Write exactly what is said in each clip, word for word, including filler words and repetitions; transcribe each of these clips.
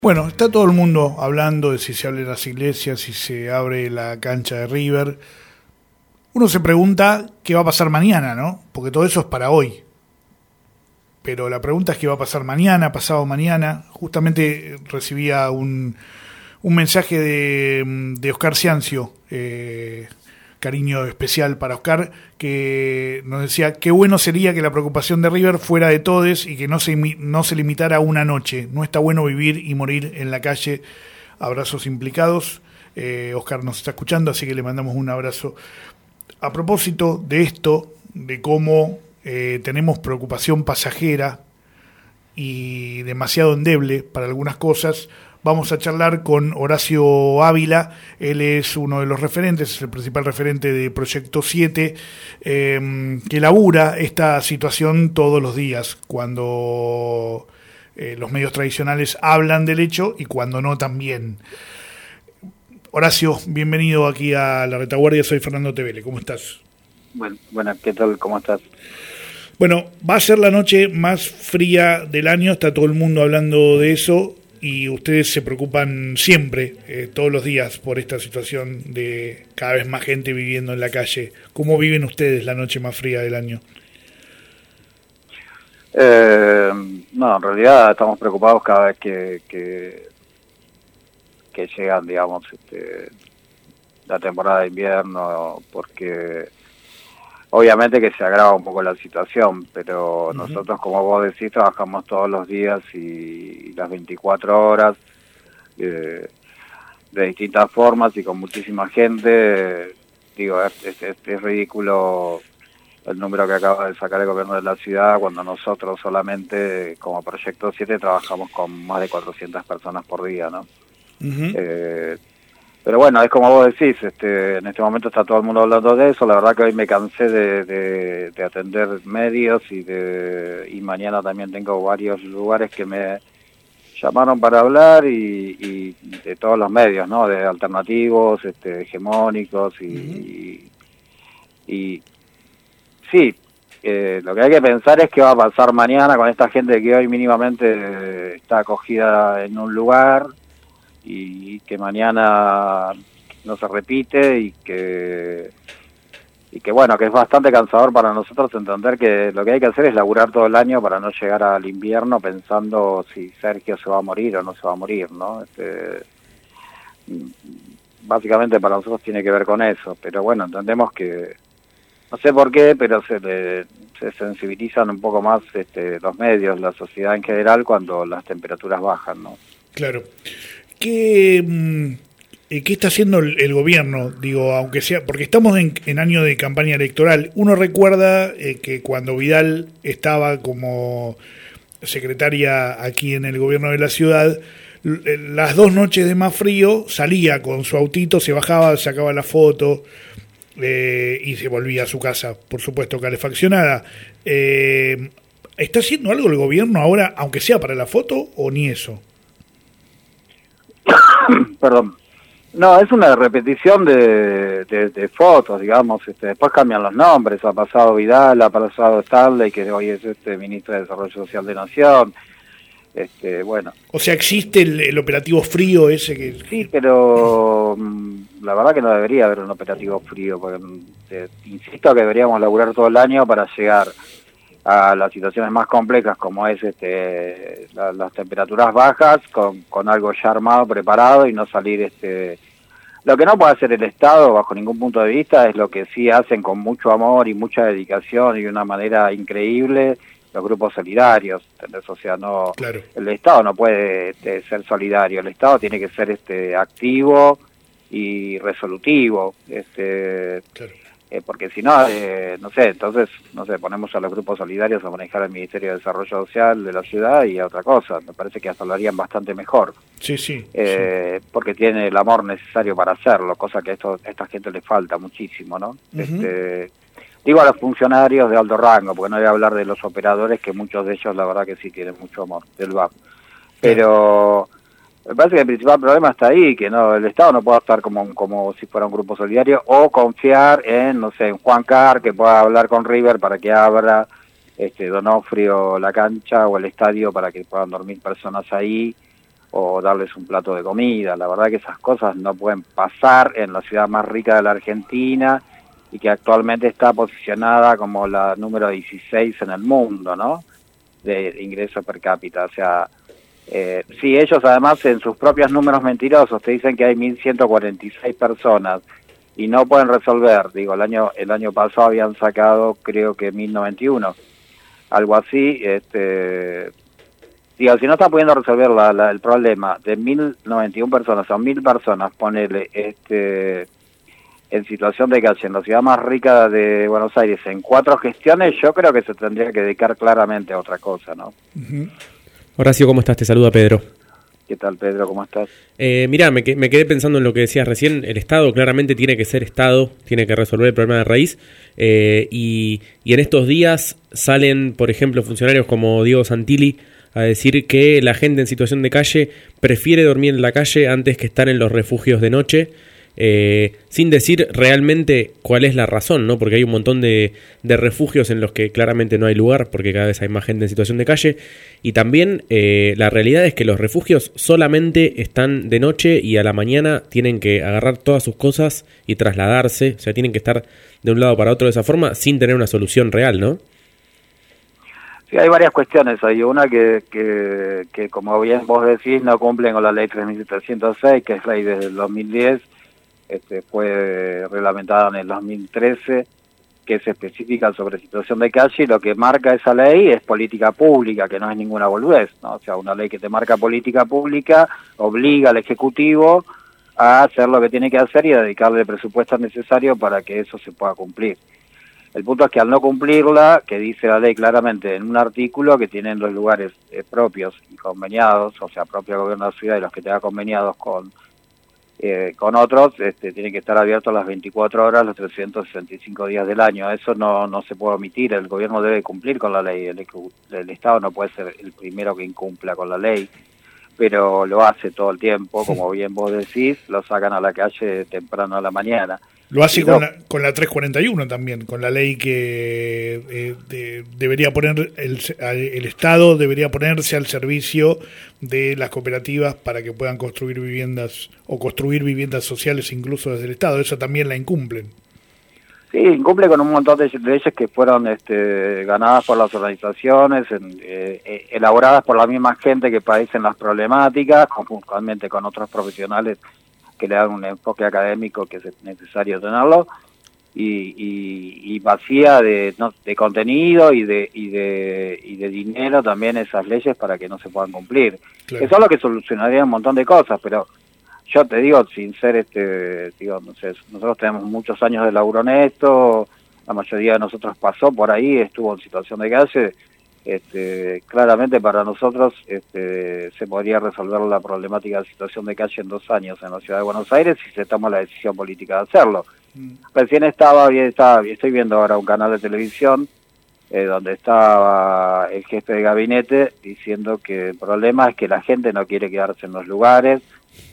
Bueno, está todo el mundo hablando de si se abren las iglesias, si se abre la cancha de River. Uno se pregunta qué va a pasar mañana, ¿no? Porque todo eso es para hoy. Pero la pregunta es qué va a pasar mañana, pasado mañana. Justamente recibía un, un mensaje de, de Oscar Ciancio, eh, cariño especial para Oscar, que nos decía qué bueno sería que la preocupación de River fuera de todes y que no se, no se limitara a una noche. No está bueno vivir y morir en la calle. Abrazos implicados. Eh, Oscar nos está escuchando, así que le mandamos un abrazo. A propósito de esto, de cómo eh, tenemos preocupación pasajera y demasiado endeble para algunas cosas, vamos a charlar con Horacio Ávila. Él es uno de los referentes, es el principal referente de Proyecto siete, eh, que labura esta situación todos los días, cuando eh, los medios tradicionales hablan del hecho y cuando no también. Horacio, bienvenido aquí a La Retaguardia, soy Fernando Tevele, ¿cómo estás? Bueno, bueno, ¿qué tal? ¿Cómo estás? Bueno, va a ser la noche más fría del año, está todo el mundo hablando de eso y ustedes se preocupan siempre, eh, todos los días, por esta situación de cada vez más gente viviendo en la calle. ¿Cómo viven ustedes la noche más fría del año? Eh, no, en realidad estamos preocupados cada vez que... que que llegan, digamos, este, la temporada de invierno, porque obviamente que se agrava un poco la situación, pero uh-huh. Nosotros, como vos decís, trabajamos todos los días y, y las veinticuatro horas, eh, de distintas formas y con muchísima gente. Digo, es, es, es, es ridículo el número que acaba de sacar el gobierno de la ciudad, cuando nosotros solamente, como Proyecto siete, trabajamos con más de cuatrocientas personas por día, ¿no? Uh-huh. Eh, pero bueno, es como vos decís, este, en este momento está todo el mundo hablando de eso. La verdad que hoy me cansé de, de, de atender medios y de y mañana también tengo varios lugares que me llamaron para hablar y, y de todos los medios, ¿no? De alternativos, este, hegemónicos y, uh-huh. y, y sí, eh, lo que hay que pensar es qué va a pasar mañana con esta gente que hoy mínimamente está acogida en un lugar y que mañana no se repite y que y que bueno, que es bastante cansador para nosotros entender que lo que hay que hacer es laburar todo el año para no llegar al invierno pensando si Sergio se va a morir o no se va a morir, ¿no? Este, básicamente para nosotros tiene que ver con eso, pero bueno, entendemos que no sé por qué, pero se le, se sensibilizan un poco más este, los medios, la sociedad en general, cuando las temperaturas bajan, ¿no? Claro. ¿Qué, ¿Qué está haciendo el, el gobierno? Digo, aunque sea, porque estamos en, en año de campaña electoral. Uno recuerda eh, que cuando Vidal estaba como secretaria aquí en el gobierno de la ciudad, las dos noches de más frío salía con su autito, se bajaba, sacaba la foto eh, y se volvía a su casa, por supuesto, calefaccionada. Eh, ¿Está haciendo algo el gobierno ahora, aunque sea para la foto, o ni eso? Perdón. No, es una repetición de, de, de fotos, digamos. Este, después cambian los nombres. Ha pasado Vidal, ha pasado Stanley, que hoy es este ministro de Desarrollo Social de Nación. Este, bueno. O sea, existe el, el operativo frío ese que... Sí, pero la verdad que no debería haber un operativo frío, porque eh, insisto que deberíamos laburar todo el año para llegar a las situaciones más complejas, como es este la, las temperaturas bajas, con, con algo ya armado, preparado, y no salir... este Lo que no puede hacer el Estado, bajo ningún punto de vista, es lo que sí hacen con mucho amor y mucha dedicación y de una manera increíble los grupos solidarios, ¿entendés? O sea, no, claro. El Estado no puede este, ser solidario, el Estado tiene que ser este activo y resolutivo, este claro. Eh, porque si no, eh, no sé, entonces, no sé, ponemos a los grupos solidarios a manejar el Ministerio de Desarrollo Social de la ciudad y a otra cosa. Me parece que hasta lo harían bastante mejor. Sí, sí. Eh, sí. Porque tiene el amor necesario para hacerlo, cosa que esto, a esta gente le falta muchísimo, ¿no? Uh-huh. Este, digo a los funcionarios de alto rango, porque no voy a hablar de los operadores, que muchos de ellos la verdad que sí tienen mucho amor, del V A P. Pero... me parece que el principal problema está ahí, que no el Estado no puede estar como como si fuera un grupo solidario, o confiar en, no sé, en Juan Carr, que pueda hablar con River para que abra este Donofrio la cancha o el estadio para que puedan dormir personas ahí, o darles un plato de comida. La verdad que esas cosas no pueden pasar en la ciudad más rica de la Argentina y que actualmente está posicionada como la número dieciséis en el mundo, ¿no? De ingreso per cápita. O sea, eh, sí, ellos además en sus propios números mentirosos te dicen que hay mil ciento cuarenta y seis personas y no pueden resolver. Digo, el año el año pasado habían sacado creo que mil noventa y uno, algo así. Este, digo, si no están pudiendo resolver la, la, el problema de mil noventa y una personas o mil personas, ponerle este en situación de calle en la ciudad más rica de Buenos Aires en cuatro gestiones, yo creo que se tendría que dedicar claramente a otra cosa, ¿no? Uh-huh. Horacio, ¿cómo estás? Te saluda Pedro. ¿Qué tal, Pedro? ¿Cómo estás? Eh, mirá, me, que, me quedé pensando en lo que decías recién. El Estado claramente tiene que ser Estado, tiene que resolver el problema de raíz. Eh, y, y en estos días salen, por ejemplo, funcionarios como Diego Santilli a decir que la gente en situación de calle prefiere dormir en la calle antes que estar en los refugios de noche. Eh, sin decir realmente cuál es la razón, ¿no? Porque hay un montón de, de refugios en los que claramente no hay lugar, porque cada vez hay más gente en situación de calle. Y también eh, la realidad es que los refugios solamente están de noche y a la mañana tienen que agarrar todas sus cosas y trasladarse. O sea, tienen que estar de un lado para otro de esa forma sin tener una solución real, ¿no? Sí, hay varias cuestiones. Hay una que, que, que como bien vos decís, no cumplen con la ley tres mil setecientos seis, que es ley desde el dos mil diez. Este, fue reglamentada en el dos mil trece, que es específica sobre situación de calle, y lo que marca esa ley es política pública, que no es ninguna boludez, ¿no? O sea, una ley que te marca política pública obliga al Ejecutivo a hacer lo que tiene que hacer y a dedicarle el presupuesto necesario para que eso se pueda cumplir. El punto es que al no cumplirla, que dice la ley claramente en un artículo que tienen los lugares eh, propios y conveniados, o sea, propio gobierno de la ciudad y los que tenga conveniados con Eh, con otros, este, tienen que estar abiertos las veinticuatro horas, los trescientos sesenta y cinco días del año. Eso no no se puede omitir, el gobierno debe cumplir con la ley, el, el Estado no puede ser el primero que incumpla con la ley, pero lo hace todo el tiempo, como bien vos decís, lo sacan a la calle temprano a la mañana. Lo hace y con, no, la, con la trescientos cuarenta y uno también, con la ley que eh, de, debería poner, el, el Estado debería ponerse al servicio de las cooperativas para que puedan construir viviendas o construir viviendas sociales incluso desde el Estado. Eso también la incumplen. Sí, incumple con un montón de leyes que fueron este, ganadas por las organizaciones, en, eh, elaboradas por la misma gente que padecen las problemáticas, conjuntamente con otros profesionales que le dan un enfoque académico que es necesario tenerlo, y, y, y vacía de, no, de contenido y de, y, de, y de dinero también esas leyes para que no se puedan cumplir. Claro. Eso es lo que solucionaría un montón de cosas, pero yo te digo, sin ser, este digo, no sé, nosotros tenemos muchos años de laburo en esto, la mayoría de nosotros pasó por ahí, estuvo en situación de calle. Este, claramente para nosotros este, se podría resolver la problemática de situación de calle en dos años en la ciudad de Buenos Aires si se toma la decisión política de hacerlo. Mm. Recién estaba, estaba, estoy viendo ahora un canal de televisión eh, donde estaba el jefe de gabinete diciendo que el problema es que la gente no quiere quedarse en los lugares,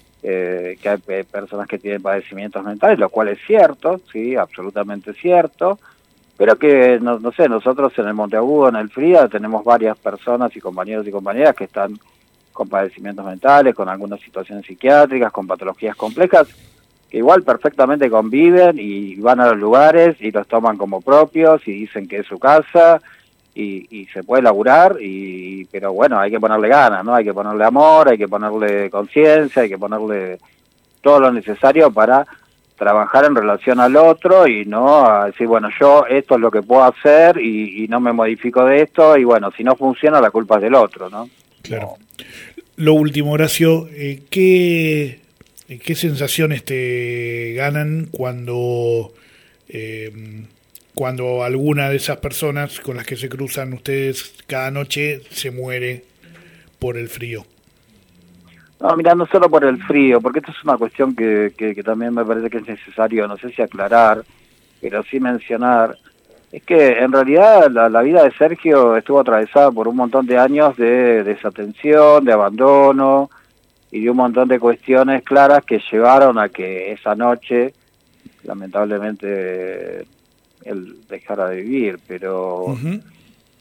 eh, que hay eh, personas que tienen padecimientos mentales, lo cual es cierto, sí, absolutamente cierto. Pero que, no, no sé, nosotros en el Monteagudo, en el Frida, tenemos varias personas y compañeros y compañeras que están con padecimientos mentales, con algunas situaciones psiquiátricas, con patologías complejas, que igual perfectamente conviven y van a los lugares y los toman como propios y dicen que es su casa y, y se puede laburar, y pero bueno, hay que ponerle ganas, ¿no? Hay que ponerle amor, hay que ponerle conciencia, hay que ponerle todo lo necesario para trabajar en relación al otro y no a decir, bueno, yo esto es lo que puedo hacer y, y no me modifico de esto y bueno, si no funciona la culpa es del otro, ¿no? Claro. No. Lo último, Horacio, eh, ¿qué, ¿qué sensaciones te ganan cuando, eh, cuando alguna de esas personas con las que se cruzan ustedes cada noche se muere por el frío? No, mira, no solo por el frío, porque esto es una cuestión que, que, que también me parece que es necesario, no sé si aclarar, pero sí mencionar, es que en realidad la, la vida de Sergio estuvo atravesada por un montón de años de desatención, de abandono y de un montón de cuestiones claras que llevaron a que esa noche, lamentablemente, él dejara de vivir, pero... Uh-huh.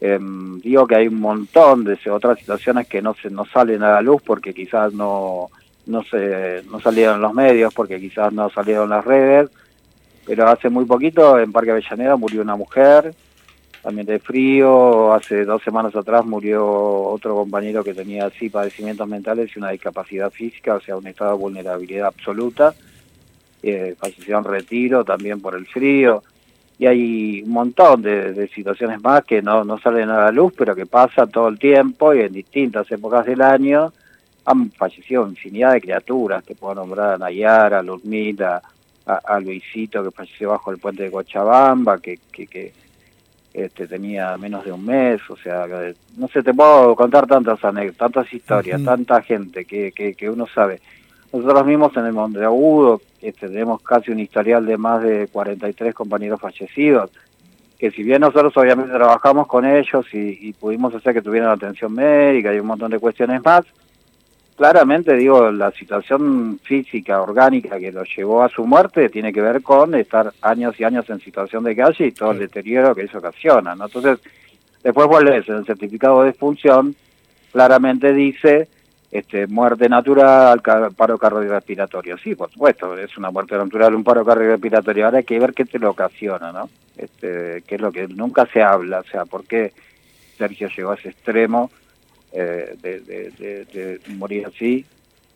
Eh, digo que hay un montón de otras situaciones que no se no salen a la luz porque quizás no no se no salieron los medios, porque quizás no salieron las redes, pero hace muy poquito en Parque Avellaneda murió una mujer, también de frío. Hace dos semanas atrás murió otro compañero que tenía así padecimientos mentales y una discapacidad física, o sea, un estado de vulnerabilidad absoluta. Eh, falleció en Retiro también por el frío. Y hay un montón de, de situaciones más que no, no salen a la luz, pero que pasan todo el tiempo y en distintas épocas del año han fallecido infinidad de criaturas. Te puedo nombrar a Nayara, a Luzmila, a, a Luisito, que falleció bajo el puente de Cochabamba, que, que, que este, tenía menos de un mes. O sea, no sé, te puedo contar tantas anécdotas, tantas historias, uh-huh. tanta gente que, que, que uno sabe. Nosotros mismos en el Monteagudo este, tenemos casi un historial de más de cuarenta y tres compañeros fallecidos, que si bien nosotros obviamente trabajamos con ellos y, y pudimos hacer que tuvieran atención médica y un montón de cuestiones más, claramente digo, la situación física, orgánica que lo llevó a su muerte tiene que ver con estar años y años en situación de calle y todo el deterioro que eso ocasiona, ¿no? Entonces, después vos lees en el certificado de defunción, claramente dice... Este, muerte natural, paro cardiorrespiratorio. Sí, por supuesto, es una muerte natural, un paro cardiorrespiratorio. Ahora hay que ver qué te lo ocasiona, ¿no? Este, qué es lo que nunca se habla, o sea, por qué Sergio llegó a ese extremo eh, de, de, de, de morir así.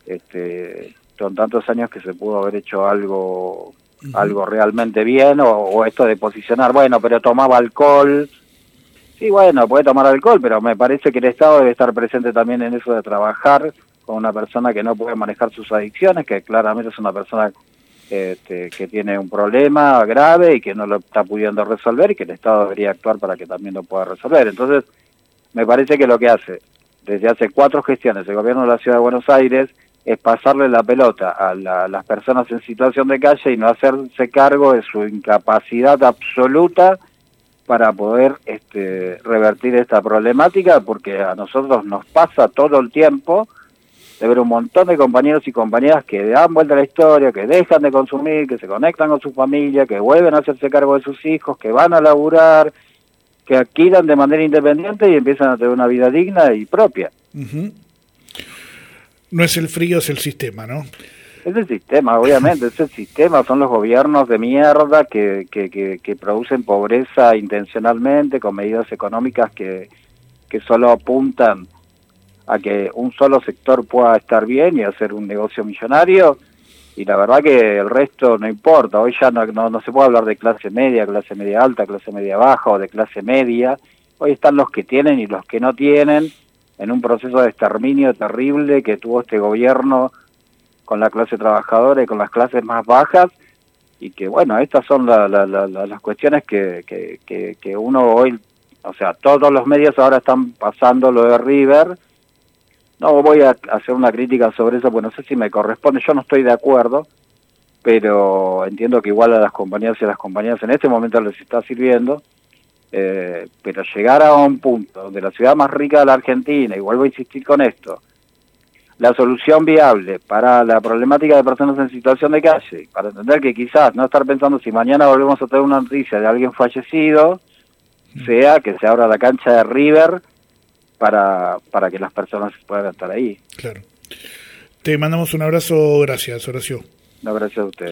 Este, son tantos años que se pudo haber hecho algo, uh-huh. algo realmente bien, o, o esto de posicionar, bueno, pero tomaba alcohol. Sí, bueno, puede tomar alcohol, pero me parece que el Estado debe estar presente también en eso de trabajar con una persona que no puede manejar sus adicciones, que claramente es una persona este, que tiene un problema grave y que no lo está pudiendo resolver y que el Estado debería actuar para que también lo pueda resolver. Entonces, me parece que lo que hace, desde hace cuatro gestiones, el gobierno de la Ciudad de Buenos Aires, es pasarle la pelota a, la, a las personas en situación de calle y no hacerse cargo de su incapacidad absoluta para poder este, revertir esta problemática, porque a nosotros nos pasa todo el tiempo de ver un montón de compañeros y compañeras que dan vuelta a la historia, que dejan de consumir, que se conectan con su familia, que vuelven a hacerse cargo de sus hijos, que van a laburar, que alquilan de manera independiente y empiezan a tener una vida digna y propia. Uh-huh. No es el frío, es el sistema, ¿no? Es el sistema, obviamente, es el sistema, son los gobiernos de mierda que, que, que, que producen pobreza intencionalmente con medidas económicas que, que solo apuntan a que un solo sector pueda estar bien y hacer un negocio millonario, y la verdad que el resto no importa. Hoy ya no, no, no se puede hablar de clase media, clase media alta, clase media baja o de clase media. Hoy están los que tienen y los que no tienen en un proceso de exterminio terrible que tuvo este gobierno con la clase trabajadora y con las clases más bajas, y que bueno, estas son la, la, la, la, las cuestiones que, que, que, que uno hoy, o sea, todos los medios ahora están pasando lo de River. No voy a hacer una crítica sobre eso, porque no sé si me corresponde, yo no estoy de acuerdo, pero entiendo que igual a las compañías y a las compañías en este momento les está sirviendo, eh, pero llegar a un punto donde la ciudad más rica de la Argentina, y vuelvo a insistir con esto, la solución viable para la problemática de personas en situación de calle, para entender que quizás no estar pensando si mañana volvemos a tener una noticia de alguien fallecido, sea que se abra la cancha de River para, para que las personas puedan estar ahí. Claro. Te mandamos un abrazo, gracias, Horacio. Un abrazo a usted.